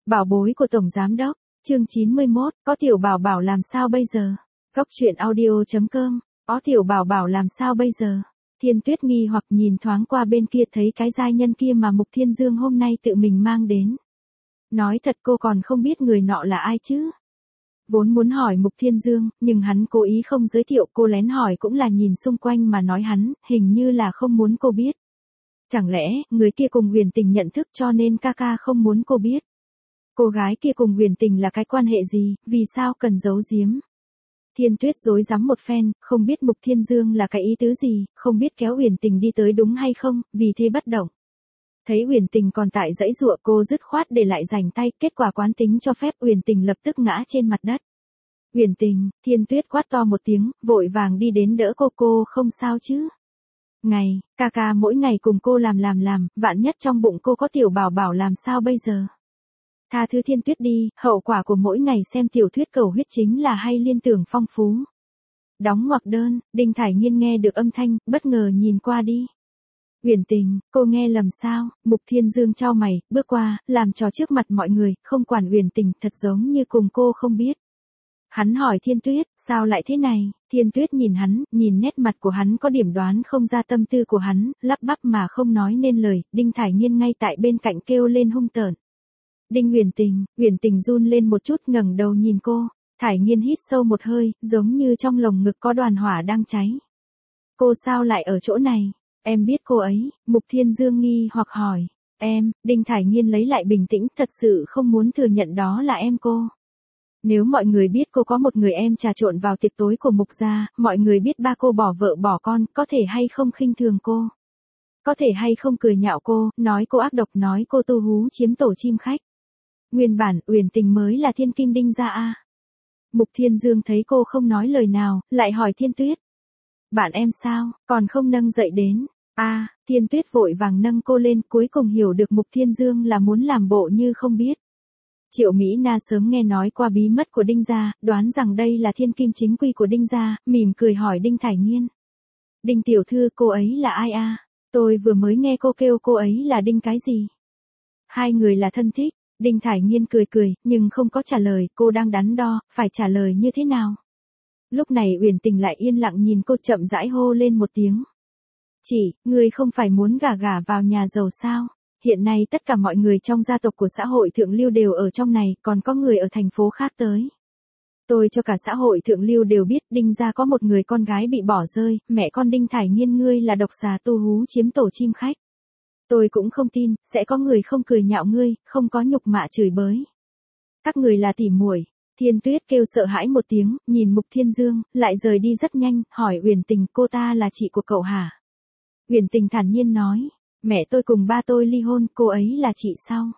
Bảo bối của Tổng Giám Đốc, chương 91, có tiểu bảo bảo làm sao bây giờ? Góc truyện audio.com, có tiểu bảo bảo làm sao bây giờ? Thiên Tuyết nghi hoặc nhìn thoáng qua bên kia thấy cái giai nhân kia mà Mục Thiên Dương hôm nay tự mình mang đến. Nói thật cô còn không biết người nọ là ai chứ. Vốn muốn hỏi Mục Thiên Dương, nhưng hắn cố ý không giới thiệu, cô lén hỏi cũng là nhìn xung quanh mà nói hắn, hình như là không muốn cô biết. Chẳng lẽ, người kia cùng Huyền Tình nhận thức cho nên ca ca không muốn cô biết? Cô gái kia cùng Huyền Tình là cái quan hệ gì, vì sao cần giấu giếm? Thiên Tuyết rối rắm một phen, không biết Mục Thiên Dương là cái ý tứ gì, không biết kéo Huyền Tình đi tới đúng hay không, vì thế bất động. Thấy Huyền Tình còn tại dãy dụa, cô dứt khoát để lại rảnh tay, kết quả quán tính cho phép Huyền Tình lập tức ngã trên mặt đất. Huyền Tình, Thiên Tuyết quát to một tiếng, vội vàng đi đến đỡ cô không sao chứ? Ca ca mỗi ngày cùng cô làm, vạn nhất trong bụng cô có tiểu bảo bảo làm sao bây giờ? Tha thứ Thiên Tuyết đi, hậu quả của mỗi ngày xem tiểu thuyết cầu huyết chính là hay liên tưởng phong phú. Đóng ngoặc đơn, Đinh Thải Nhiên nghe được âm thanh, bất ngờ nhìn qua đi. Huyền Tình, cô nghe lầm sao? Mục Thiên Dương chau mày, bước qua, làm trò trước mặt mọi người, không quản Huyền Tình, thật giống như cùng cô không biết. Hắn hỏi Thiên Tuyết, sao lại thế này? Thiên Tuyết nhìn hắn, nhìn nét mặt của hắn có điểm đoán không ra tâm tư của hắn, lắp bắp mà không nói nên lời, Đinh Thải Nhiên ngay tại bên cạnh kêu lên hung tợn. Đinh Huyền Tình run lên một chút ngẩng đầu nhìn cô, Thải Nhiên hít sâu một hơi, giống như trong lồng ngực có đoàn hỏa đang cháy. Cô sao lại ở chỗ này? Em biết cô ấy, Mục Thiên Dương nghi hoặc hỏi. Em, Đinh Thải Nhiên lấy lại bình tĩnh, thật sự không muốn thừa nhận đó là em cô. Nếu mọi người biết cô có một người em trà trộn vào tiệc tối của Mục gia, mọi người biết ba cô bỏ vợ bỏ con, có thể hay không khinh thường cô? Có thể hay không cười nhạo cô, nói cô ác độc, nói cô tu hú chiếm tổ chim khách? Nguyên bản, Huyền Tình mới là thiên kim Đinh gia a. Mục Thiên Dương thấy cô không nói lời nào, lại hỏi Thiên Tuyết. Bạn em sao, còn không nâng dậy đến? Thiên Tuyết vội vàng nâng cô lên, cuối cùng hiểu được Mục Thiên Dương là muốn làm bộ như không biết. Triệu Mỹ Na sớm nghe nói qua bí mật của Đinh gia, đoán rằng đây là thiên kim chính quy của Đinh gia, mỉm cười hỏi Đinh Thải Nhiên. Đinh tiểu thư, cô ấy là ai a? Tôi vừa mới nghe cô kêu cô ấy là Đinh cái gì? Hai người là thân thích. Đinh Thải Nhiên cười, nhưng không có trả lời, cô đang đắn đo, phải trả lời như thế nào? Lúc này Huyền Tình lại yên lặng nhìn cô, chậm rãi hô lên một tiếng. Người không phải muốn gả vào nhà giàu sao? Hiện nay tất cả mọi người trong gia tộc của xã hội thượng lưu đều ở trong này, còn có người ở thành phố khác tới. Tôi cho cả xã hội thượng lưu đều biết, Đinh gia có một người con gái bị bỏ rơi, mẹ con Đinh Thải Nhiên ngươi là độc xà tu hú chiếm tổ chim khách. Tôi cũng không tin, sẽ có người không cười nhạo ngươi, không có nhục mạ chửi bới. Các người là tỉ muội. Thiên Tuyết kêu sợ hãi một tiếng, nhìn Mục Thiên Dương, lại rời đi rất nhanh, hỏi Huyền Tình, cô ta là chị của cậu hả? Huyền Tình thản nhiên nói, mẹ tôi cùng ba tôi ly hôn, cô ấy là chị sao?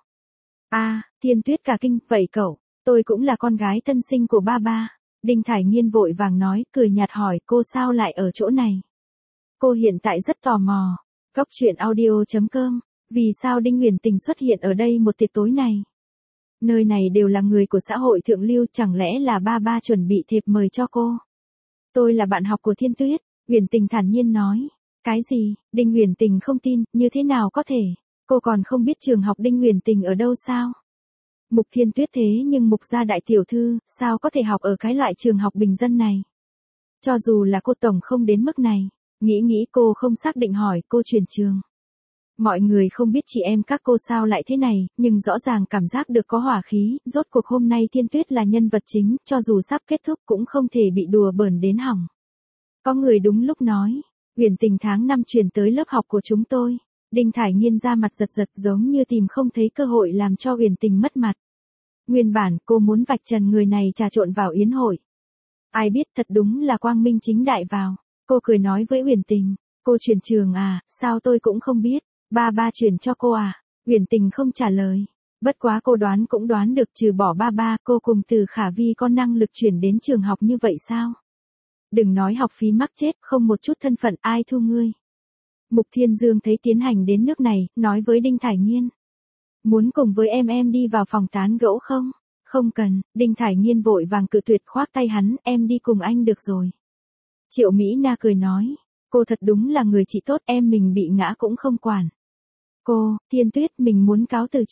Thiên Tuyết cả kinh, vậy cậu, tôi cũng là con gái thân sinh của ba. Đinh Thải Nhiên vội vàng nói, cười nhạt hỏi, cô sao lại ở chỗ này? Cô hiện tại rất tò mò. Góc truyện audio.com, vì sao Đinh Huyền Tình xuất hiện ở đây một tiệc tối này? Nơi này đều là người của xã hội thượng lưu, chẳng lẽ là ba chuẩn bị thiệp mời cho cô? Tôi là bạn học của Thiên Tuyết, Huyền Tình thản nhiên nói. Cái gì? Đinh Huyền Tình không tin, như thế nào có thể? Cô còn không biết trường học Đinh Huyền Tình ở đâu sao? Mục Thiên Tuyết thế nhưng Mục gia đại tiểu thư, sao có thể học ở cái loại trường học bình dân này? Cho dù là cô tổng không đến mức này. Nghĩ cô không xác định hỏi, cô chuyển trường. Mọi người không biết chị em các cô sao lại thế này, nhưng rõ ràng cảm giác được có hỏa khí, rốt cuộc hôm nay Thiên Tuyết là nhân vật chính, cho dù sắp kết thúc cũng không thể bị đùa bỡn đến hỏng. Có người đúng lúc nói, Huyền Tình tháng 5 chuyển tới lớp học của chúng tôi. Đinh Thải Nhiên ra mặt giật giống như tìm không thấy cơ hội làm cho Huyền Tình mất mặt. Nguyên bản cô muốn vạch trần người này trà trộn vào yến hội. Ai biết thật đúng là quang minh chính đại vào. Cô cười nói với Huyền Tình, cô chuyển trường à, sao tôi cũng không biết, ba chuyển cho cô à? Huyền Tình không trả lời. Bất quá cô đoán cũng đoán được, trừ bỏ ba, cô cùng Từ Khả Vi có năng lực chuyển đến trường học như vậy sao? Đừng nói học phí mắc chết, không một chút thân phận, ai thu ngươi? Mục Thiên Dương thấy tiến hành đến nước này, nói với Đinh Thải Nhiên. Muốn cùng với em đi vào phòng tán gẫu không? Không cần, Đinh Thải Nhiên vội vàng cự tuyệt, khoác tay hắn, em đi cùng anh được rồi. Triệu Mỹ Na cười nói, cô thật đúng là người chị tốt, em mình bị ngã cũng không quản. Cô, Thiên Tuyết, mình muốn cáo từ trước.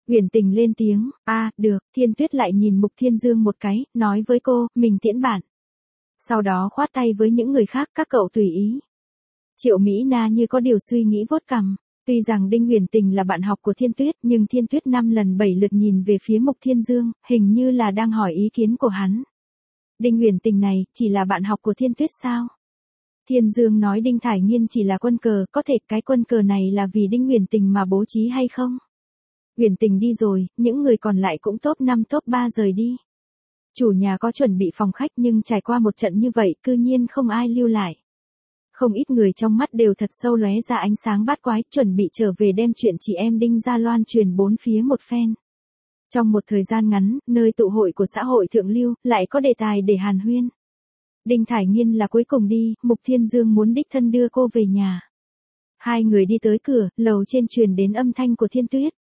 Uyển Tình lên tiếng, được, Thiên Tuyết lại nhìn Mục Thiên Dương một cái, nói với cô, mình tiễn bạn. Sau đó khoát tay với những người khác, các cậu tùy ý. Triệu Mỹ Na như có điều suy nghĩ vuốt cằm. Tuy rằng Đinh Uyển Tình là bạn học của Thiên Tuyết, nhưng Thiên Tuyết 5 lần 7 lượt nhìn về phía Mục Thiên Dương, hình như là đang hỏi ý kiến của hắn. Đinh Uyển Tình này, chỉ là bạn học của Thiên Tuyết sao? Thiên Dương nói Đinh Thải Nghiên chỉ là quân cờ, có thể cái quân cờ này là vì Đinh Uyển Tình mà bố trí hay không? Uyển Tình đi rồi, những người còn lại cũng top 5 top 3 rời đi. Chủ nhà có chuẩn bị phòng khách nhưng trải qua một trận như vậy, cư nhiên không ai lưu lại. Không ít người trong mắt đều thật sâu lóe ra ánh sáng bát quái, chuẩn bị trở về đem chuyện chị em Đinh ra loan truyền bốn phía một phen. Trong một thời gian ngắn, nơi tụ hội của xã hội thượng lưu, lại có đề tài để hàn huyên. Đinh Thải Nghiên là cuối cùng đi, Mục Thiên Dương muốn đích thân đưa cô về nhà. Hai người đi tới cửa, lầu trên truyền đến âm thanh của Thiên Tuyết.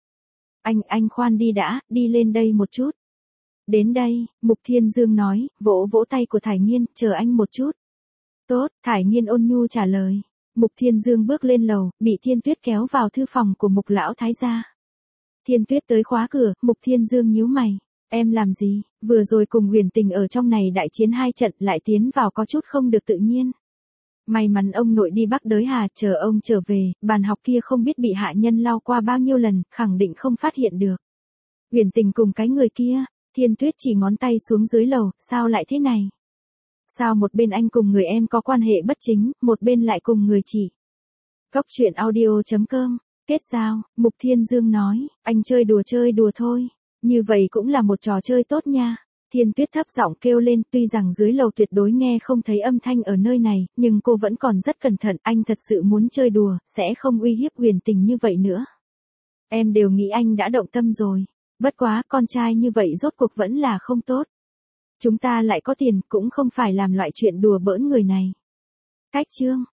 Anh khoan đi đã, đi lên đây một chút. Đến đây, Mục Thiên Dương nói, vỗ vỗ tay của Thải Nghiên, chờ anh một chút. Tốt, Thải Nghiên ôn nhu trả lời. Mục Thiên Dương bước lên lầu, bị Thiên Tuyết kéo vào thư phòng của Mục lão thái gia. Thiên Tuyết tới khóa cửa, Mục Thiên Dương nhíu mày. Em làm gì, vừa rồi cùng Uyển Tình ở trong này đại chiến 2 trận lại tiến vào có chút không được tự nhiên. May mắn ông nội đi Bắc Đới Hà, chờ ông trở về, bàn học kia không biết bị hạ nhân lau qua bao nhiêu lần, khẳng định không phát hiện được. Uyển Tình cùng cái người kia, Thiên Tuyết chỉ ngón tay xuống dưới lầu, sao lại thế này? Sao một bên anh cùng người em có quan hệ bất chính, một bên lại cùng người chị? Cốc truyện audio.com, kết giao, Mục Thiên Dương nói, anh chơi đùa thôi. Như vậy cũng là một trò chơi tốt nha. Thiên Tuyết thấp giọng kêu lên, tuy rằng dưới lầu tuyệt đối nghe không thấy âm thanh ở nơi này, nhưng cô vẫn còn rất cẩn thận, anh thật sự muốn chơi đùa, sẽ không uy hiếp Uyển Tình như vậy nữa. Em đều nghĩ anh đã động tâm rồi. Bất quá, con trai như vậy rốt cuộc vẫn là không tốt. Chúng ta lại có tiền, cũng không phải làm loại chuyện đùa bỡn người này. Cách chương